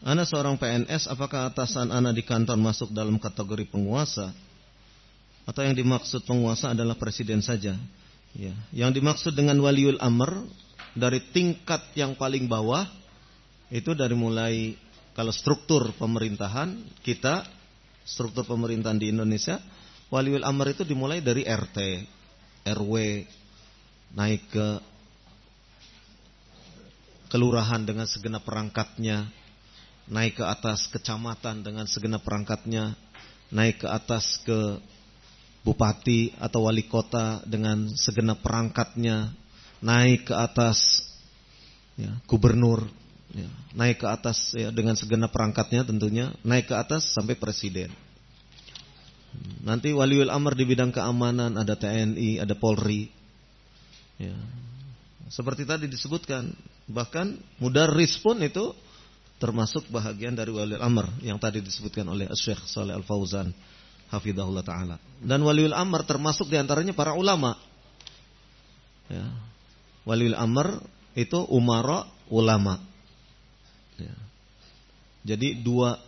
Ana seorang PNS, apakah atasan ana di kantor masuk dalam kategori penguasa? Atau yang dimaksud penguasa adalah presiden saja? Ya, yang dimaksud dengan waliul amr dari tingkat yang paling bawah itu dari mulai kalau struktur pemerintahan kita, struktur pemerintahan di Indonesia, waliul amr itu dimulai dari RT, RW, naik ke kelurahan dengan segenap perangkatnya, naik ke atas kecamatan dengan segenap perangkatnya, naik ke atas ke bupati atau wali kota dengan segenap perangkatnya, naik ke atas ya, gubernur, ya, naik ke atas ya, dengan segenap perangkatnya tentunya, naik ke atas sampai presiden. Nanti waliul amr di bidang keamanan ada TNI, ada Polri. Ya. Seperti tadi disebutkan, bahkan mudarris pun itu termasuk bahagian dari waliul amr yang tadi disebutkan oleh Syekh Shalih Al Fauzan hafizahullah taala. Dan waliul amr termasuk diantaranya para ulama. Ya. Waliul amr itu umara ulama. Ya. Jadi dua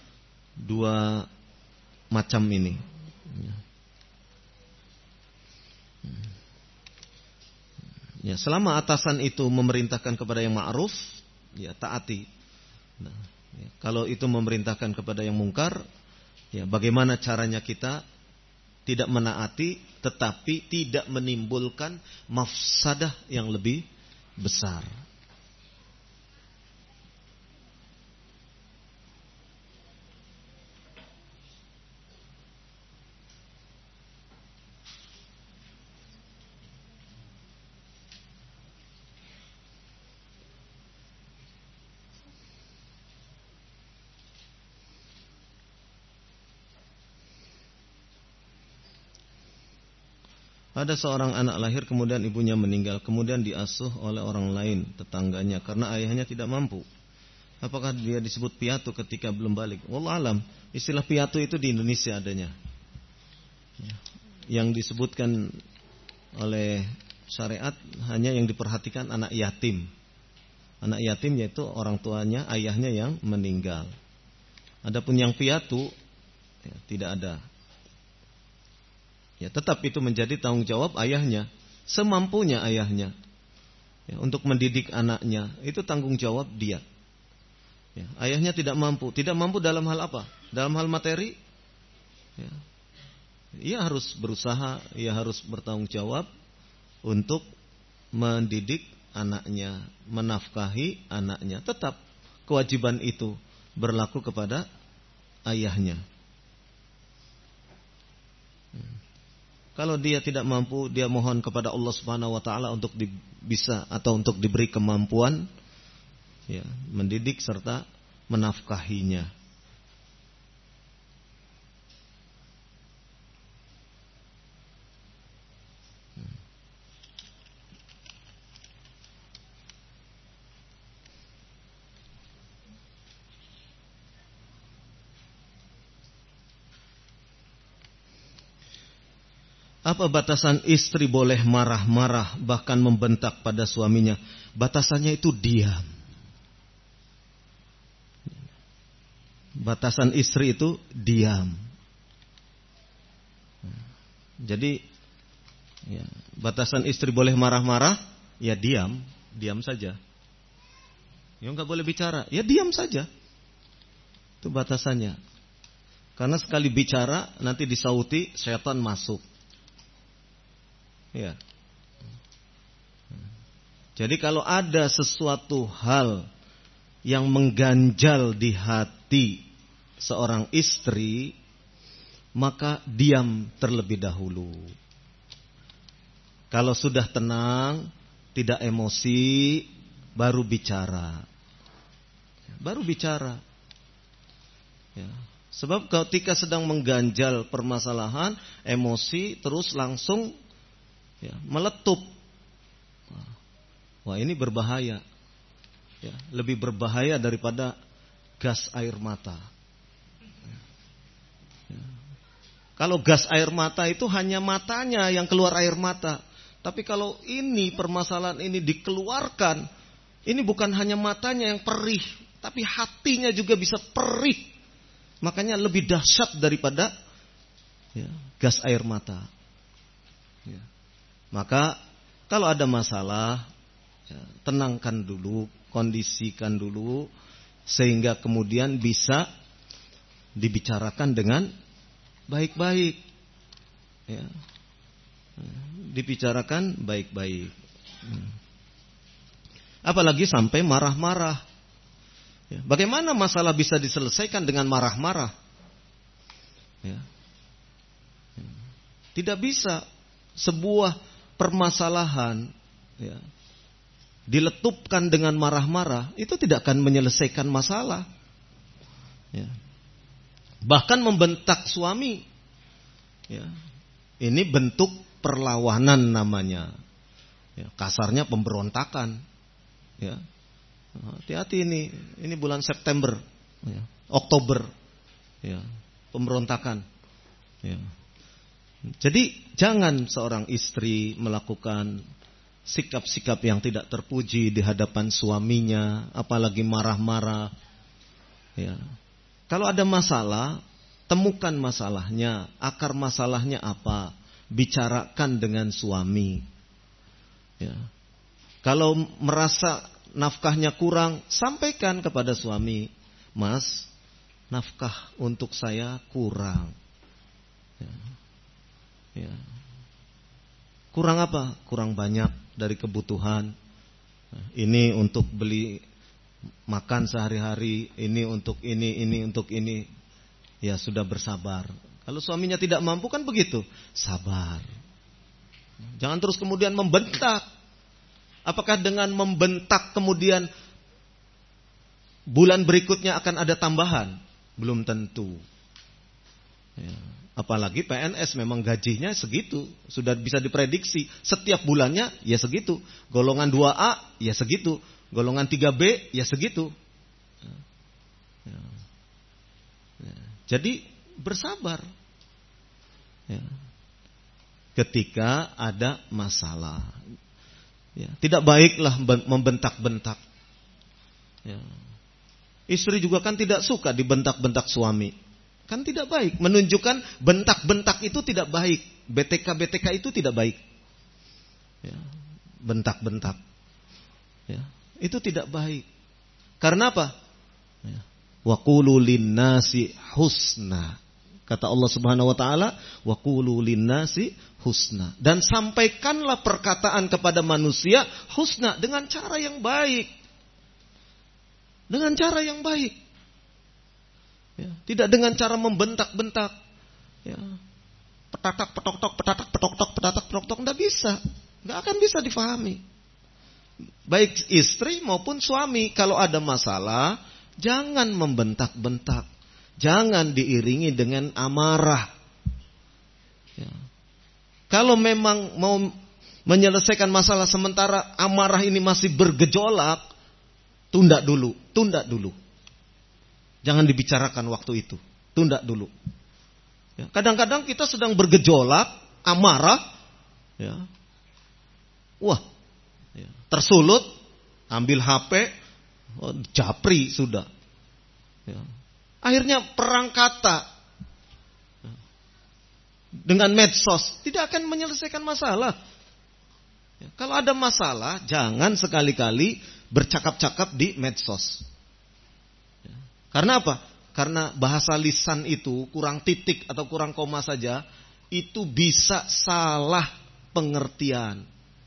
macam ini. Ya, selama atasan itu memerintahkan kepada yang ma'ruf, ya taati. Nah, ya, kalau itu memerintahkan kepada yang mungkar, ya bagaimana caranya kita tidak menaati tetapi tidak menimbulkan mafsadah yang lebih besar. Ada seorang anak lahir kemudian ibunya meninggal, kemudian diasuh oleh orang lain tetangganya karena ayahnya tidak mampu. Apakah dia disebut piatu ketika belum balik? Wallah alam. Istilah piatu itu di Indonesia adanya. Yang disebutkan oleh syariat hanya yang diperhatikan anak yatim. Anak yatim yaitu orang tuanya, ayahnya yang meninggal. Adapun yang piatu ya, tidak ada. Ya, tetap itu menjadi tanggung jawab ayahnya, semampunya ayahnya. Ya, untuk mendidik anaknya, itu tanggung jawab dia. Ya, ayahnya tidak mampu dalam hal apa? Dalam hal materi. Ya, ia harus berusaha, ia harus bertanggung jawab untuk mendidik anaknya, menafkahi anaknya. Tetap kewajiban itu berlaku kepada ayahnya. Kalau dia tidak mampu, dia mohon kepada Allah Subhanahu wa taala untuk bisa atau untuk diberi kemampuan ya, mendidik serta menafkahinya. Apa batasan istri boleh marah-marah bahkan membentak pada suaminya? Batasannya itu diam. Batasan istri itu diam. Jadi ya, batasan istri boleh marah-marah, ya diam saja. Ya nggak boleh bicara, ya diam saja. Itu batasannya. Karena sekali bicara nanti disauti setan masuk. Ya. Jadi kalau ada sesuatu hal yang mengganjal di hati seorang istri, maka diam terlebih dahulu. Kalau sudah tenang, tidak emosi, baru bicara. Baru bicara. Ya. Sebab ketika sedang mengganjal permasalahan, emosi terus langsung ya, meletup. Wah, ini berbahaya. Ya, lebih berbahaya daripada gas air mata. Ya. Kalau gas air mata itu hanya matanya yang keluar air mata. Tapi kalau ini permasalahan ini dikeluarkan, ini bukan hanya matanya yang perih, tapi hatinya juga bisa perih. Makanya lebih dahsyat daripada gas air mata. Maka kalau ada masalah, tenangkan dulu, kondisikan dulu, sehingga kemudian bisa dibicarakan dengan baik-baik. Dibicarakan baik-baik. Apalagi sampai marah-marah. Bagaimana masalah bisa diselesaikan dengan marah-marah? Tidak bisa. Sebuah permasalahan diletupkan dengan marah-marah, itu tidak akan menyelesaikan masalah. Bahkan membentak suami, ini bentuk perlawanan namanya. Kasarnya pemberontakan. Hati-hati ini bulan September, Oktober, pemberontakan. Jadi jangan seorang istri melakukan sikap-sikap yang tidak terpuji di hadapan suaminya, apalagi marah-marah. Kalau ada masalah, temukan masalahnya, akar masalahnya apa, bicarakan dengan suami. Kalau merasa nafkahnya kurang, sampaikan kepada suami, Mas, nafkah untuk saya kurang. Kurang apa? Kurang banyak dari kebutuhan. Ini untuk beli makan sehari-hari, ini untuk ini untuk ini. Ya sudah, bersabar. Kalau suaminya tidak mampu kan begitu, sabar. Jangan terus kemudian membentak. Apakah dengan membentak kemudian bulan berikutnya akan ada tambahan? Belum tentu. Apalagi PNS memang gajinya segitu, sudah bisa diprediksi. Setiap bulannya ya segitu. Golongan 2A ya segitu, golongan 3B ya segitu. Jadi bersabar ketika ada masalah. Tidak baiklah membentak-bentak. Istri juga kan tidak suka dibentak-bentak suami. Kan tidak baik. Menunjukkan bentak-bentak itu tidak baik. BTK-BTK itu tidak baik. Bentak-bentak. Itu tidak baik. Karena apa? Wa qulu linnasi husna. Kata Allah Subhanahu wa taala, wa qulu linnasi husna. Dan sampaikanlah perkataan kepada manusia husna, dengan cara yang baik. Dengan cara yang baik. Tidak dengan cara membentak-bentak. Petatak, petok-tok, petatak, petok-tok, petatak, petok-tok. Tidak bisa. Tidak akan bisa difahami. Baik istri maupun suami, kalau ada masalah, jangan membentak-bentak. Jangan diiringi dengan amarah. Kalau memang mau menyelesaikan masalah sementara amarah ini masih bergejolak, tunda dulu. Jangan dibicarakan waktu itu. Tunda dulu. Kadang-kadang kita sedang bergejolak, amarah. Tersulut, ambil HP, japri sudah. Akhirnya perang kata dengan medsos tidak akan menyelesaikan masalah. Kalau ada masalah, jangan sekali-kali bercakap-cakap di medsos. Karena apa? Karena bahasa lisan itu kurang titik atau kurang koma saja, itu bisa salah pengertian.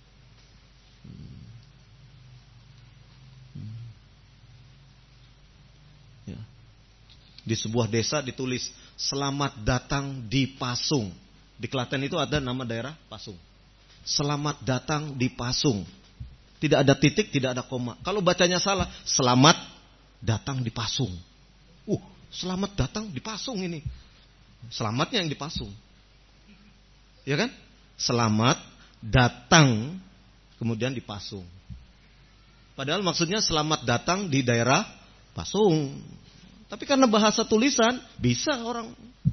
Di sebuah desa ditulis selamat datang di Pasung. Di Klaten itu ada nama daerah Pasung. Selamat datang di Pasung. Tidak ada titik, tidak ada koma. Kalau bacanya salah, selamat datang di Pasung. Selamat datang di Pasung ini. Selamatnya yang di Pasung. Ya kan? Selamat datang kemudian di Pasung. Padahal maksudnya selamat datang di daerah Pasung. Tapi karena bahasa tulisan bisa orang.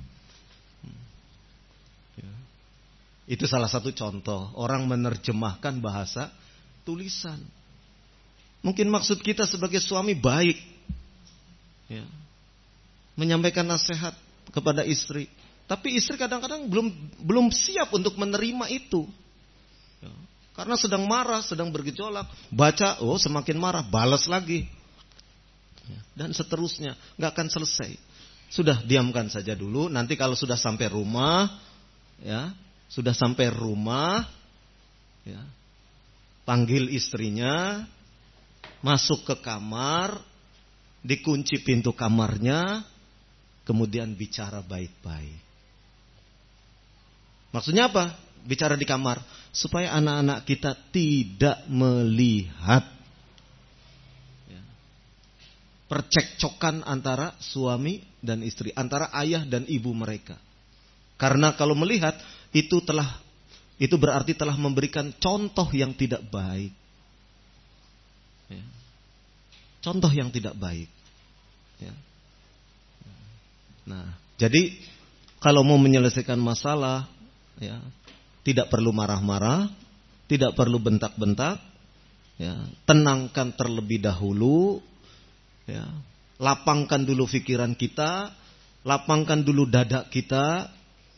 Itu salah satu contoh orang menerjemahkan bahasa tulisan. Mungkin maksud kita sebagai suami baik. Ya. Menyampaikan nasihat kepada istri. Tapi istri kadang-kadang belum siap untuk menerima itu. Ya. Karena sedang marah, sedang bergejolak. Baca, semakin marah, balas lagi. Ya. Dan seterusnya, nggak akan selesai. Sudah, diamkan saja dulu. Nanti kalau sudah sampai rumah, ya, ya, panggil istrinya, masuk ke kamar, dikunci pintu kamarnya, kemudian bicara baik-baik. Maksudnya apa? Bicara di kamar supaya anak-anak kita tidak melihat percekcokan antara suami dan istri, antara ayah dan ibu mereka. Karena kalau melihat itu berarti telah memberikan contoh yang tidak baik. Ya. Contoh yang tidak baik. Ya. Nah, jadi kalau mau menyelesaikan masalah, ya, tidak perlu marah-marah, tidak perlu bentak-bentak, ya, tenangkan terlebih dahulu, ya, lapangkan dulu pikiran kita, lapangkan dulu dada kita.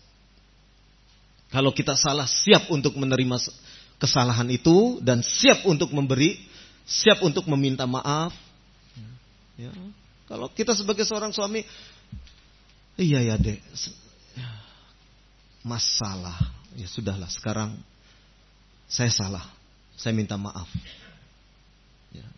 Kalau kita salah, siap untuk menerima kesalahan itu dan siap untuk memberi, siap untuk meminta maaf. Ya. Kalau kita sebagai seorang suami, iya ya dek, masalah, ya sudahlah, sekarang saya salah, saya minta maaf. Ya.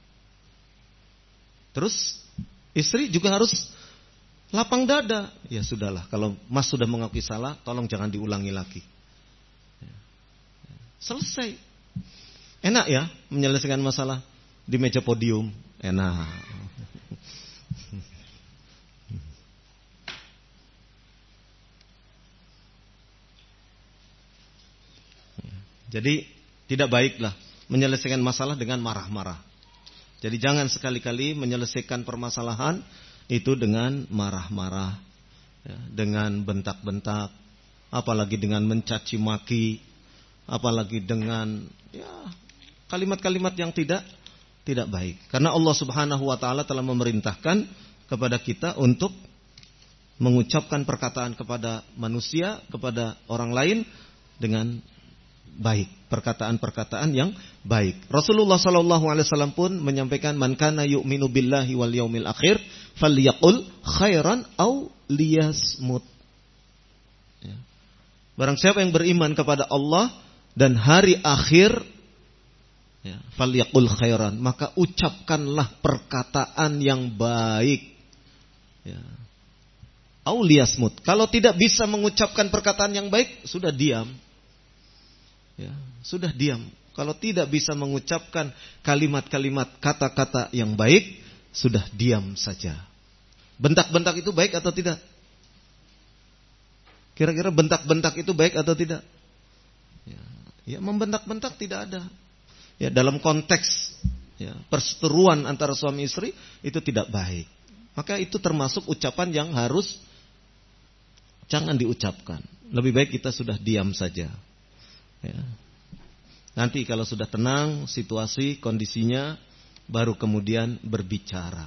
Terus istri juga harus lapang dada. Ya sudahlah, kalau mas sudah mengakui salah, tolong jangan diulangi lagi. Ya. Selesai. Enak ya menyelesaikan masalah di meja podium, enak. Jadi tidak baiklah menyelesaikan masalah dengan marah-marah. Jadi jangan sekali-kali menyelesaikan permasalahan itu dengan marah-marah, ya, dengan bentak-bentak, apalagi dengan mencaci maki, apalagi dengan kalimat-kalimat yang tidak baik. Karena Allah Subhanahu wa taala telah memerintahkan kepada kita untuk mengucapkan perkataan kepada manusia, kepada orang lain dengan baik, perkataan-perkataan yang baik. Rasulullah sallallahu alaihi wasallam pun menyampaikan, man kana yu'minu billahi wal yaumil akhir falyaqul khairan aw liyasmut. Ya. Barang siapa yang beriman kepada Allah dan hari akhir, ya, falyaqul khairan, maka ucapkanlah perkataan yang baik. Ya. Aw liyasmut. Kalau tidak bisa mengucapkan perkataan yang baik, sudah diam. Ya, sudah diam. Kalau tidak bisa mengucapkan kalimat-kalimat, kata-kata yang baik, sudah diam saja. Bentak-bentak itu baik atau tidak? Kira-kira bentak-bentak itu baik atau tidak? Ya, membentak-bentak tidak ada. Ya, dalam konteks perseteruan antara suami istri itu tidak baik. Maka itu termasuk ucapan yang harus jangan diucapkan. Lebih baik kita sudah diam saja. Ya. Nanti kalau sudah tenang situasi, kondisinya, baru kemudian berbicara.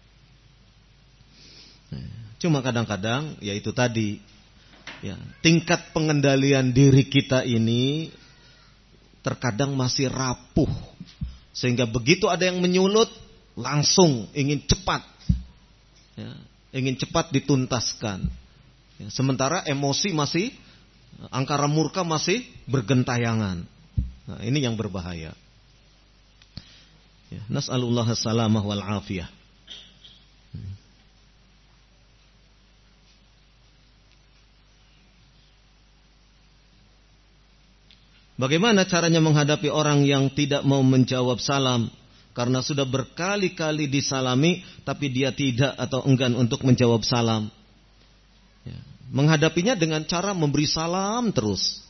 Cuma kadang-kadang, ya itu tadi, ya, tingkat pengendalian diri kita ini terkadang masih rapuh, sehingga begitu ada yang menyulut, langsung ingin cepat, ya, ingin cepat dituntaskan. Ya, sementara emosi masih, angkara murka masih bergentayangan. Nah, ini yang berbahaya. Ya, nas'alullah as-salamah wal afiyah. Bagaimana caranya menghadapi orang yang tidak mau menjawab salam karena sudah berkali-kali disalami tapi dia tidak atau enggan untuk menjawab salam? Ya. Menghadapinya dengan cara memberi salam terus.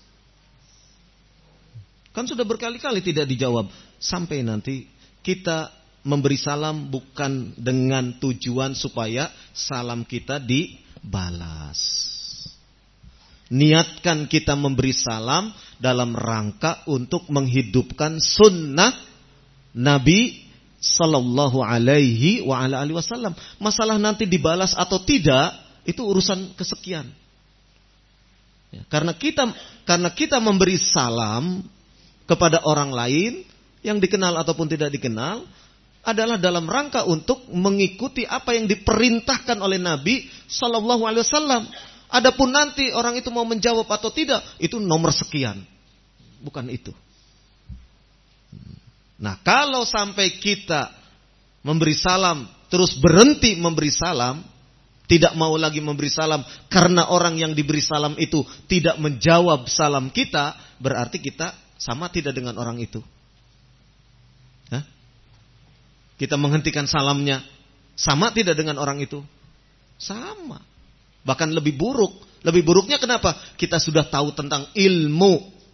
Kan sudah berkali-kali tidak dijawab. Sampai nanti kita memberi salam bukan dengan tujuan supaya salam kita dibalas. Niatkan kita memberi salam dalam rangka untuk menghidupkan sunnah Nabi sallallahu alaihi wa ala alihi wasallam. Masalah nanti dibalas atau tidak itu urusan kesekian. Ya, karena kita memberi salam kepada orang lain yang dikenal ataupun tidak dikenal adalah dalam rangka untuk mengikuti apa yang diperintahkan oleh Nabi sallallahu alaihi wasallam. Adapun nanti orang itu mau menjawab atau tidak, itu nomor sekian. Bukan itu. Nah, kalau sampai kita memberi salam, terus berhenti memberi salam, tidak mau lagi memberi salam karena orang yang diberi salam itu tidak menjawab salam kita, berarti kita sama tidak dengan orang itu. Hah? Kita menghentikan salamnya, sama tidak dengan orang itu? Sama. Bahkan lebih buruk. Lebih buruknya kenapa? Kita sudah tahu tentang ilmu.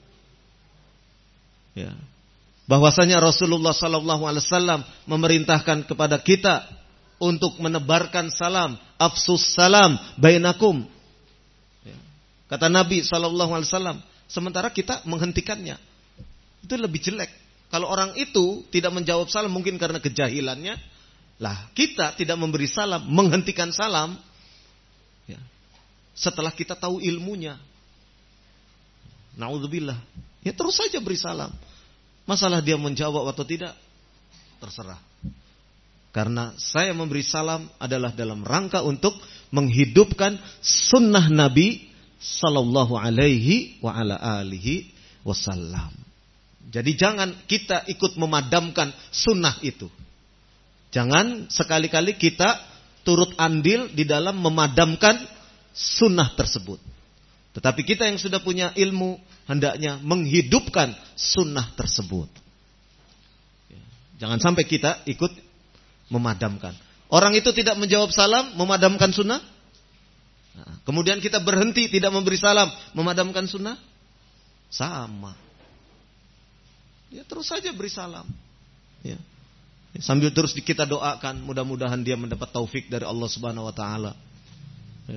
Ya. Bahwasanya Rasulullah SAW memerintahkan kepada kita untuk menebarkan salam, afsus salam bainakum. Ya. Kata Nabi SAW, sementara kita menghentikannya. Itu lebih jelek. Kalau orang itu tidak menjawab salam mungkin karena kejahilannya, lah kita tidak memberi salam, menghentikan salam. Ya. Setelah kita tahu ilmunya, naudzubillah, ya terus saja beri salam. Masalah dia menjawab atau tidak, terserah. Karena saya memberi salam adalah dalam rangka untuk menghidupkan sunnah Nabi sallallahu alaihi wa ala alihi wasallam. Jadi jangan kita ikut memadamkan sunnah itu. Jangan sekali-kali kita turut andil di dalam memadamkan sunnah tersebut. Tetapi kita yang sudah punya ilmu hendaknya menghidupkan sunnah tersebut. Jangan sampai kita ikut memadamkan. Orang itu tidak menjawab salam, memadamkan sunnah. Nah, kemudian kita berhenti tidak memberi salam, memadamkan sunnah. Sama. Ya terus saja beri salam. Ya. Sambil terus kita doakan, mudah-mudahan dia mendapat taufik dari Allah Subhanahu wa taala. Ya.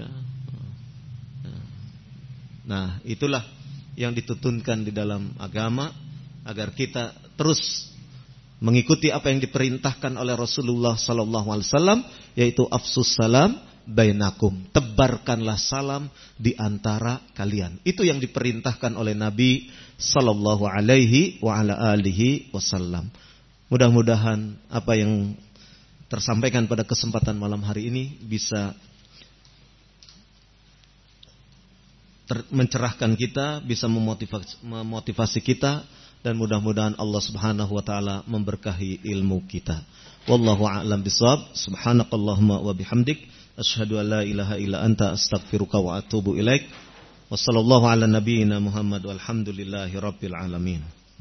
Nah, itulah yang dituntunkan di dalam agama agar kita terus mengikuti apa yang diperintahkan oleh Rasulullah sallallahu alaihi wasallam, yaitu afsus salam bainakum. Tebarkanlah salam di antara kalian. Itu yang diperintahkan oleh Nabi sallallahu alaihi wa ala alihi wasallam. Mudah-mudahan apa yang tersampaikan pada kesempatan malam hari ini bisa mencerahkan kita, bisa memotivasi kita, dan mudah-mudahan Allah Subhanahu wa taala memberkahi ilmu kita. Wallahu a'lam bishawab. Subhanakallahumma wa bihamdik asyhadu an la ilaha illa anta astaghfiruka wa atubu ilaik. Wassallallahu ala nabiyyina Muhammad walhamdulillahi rabbil alamin.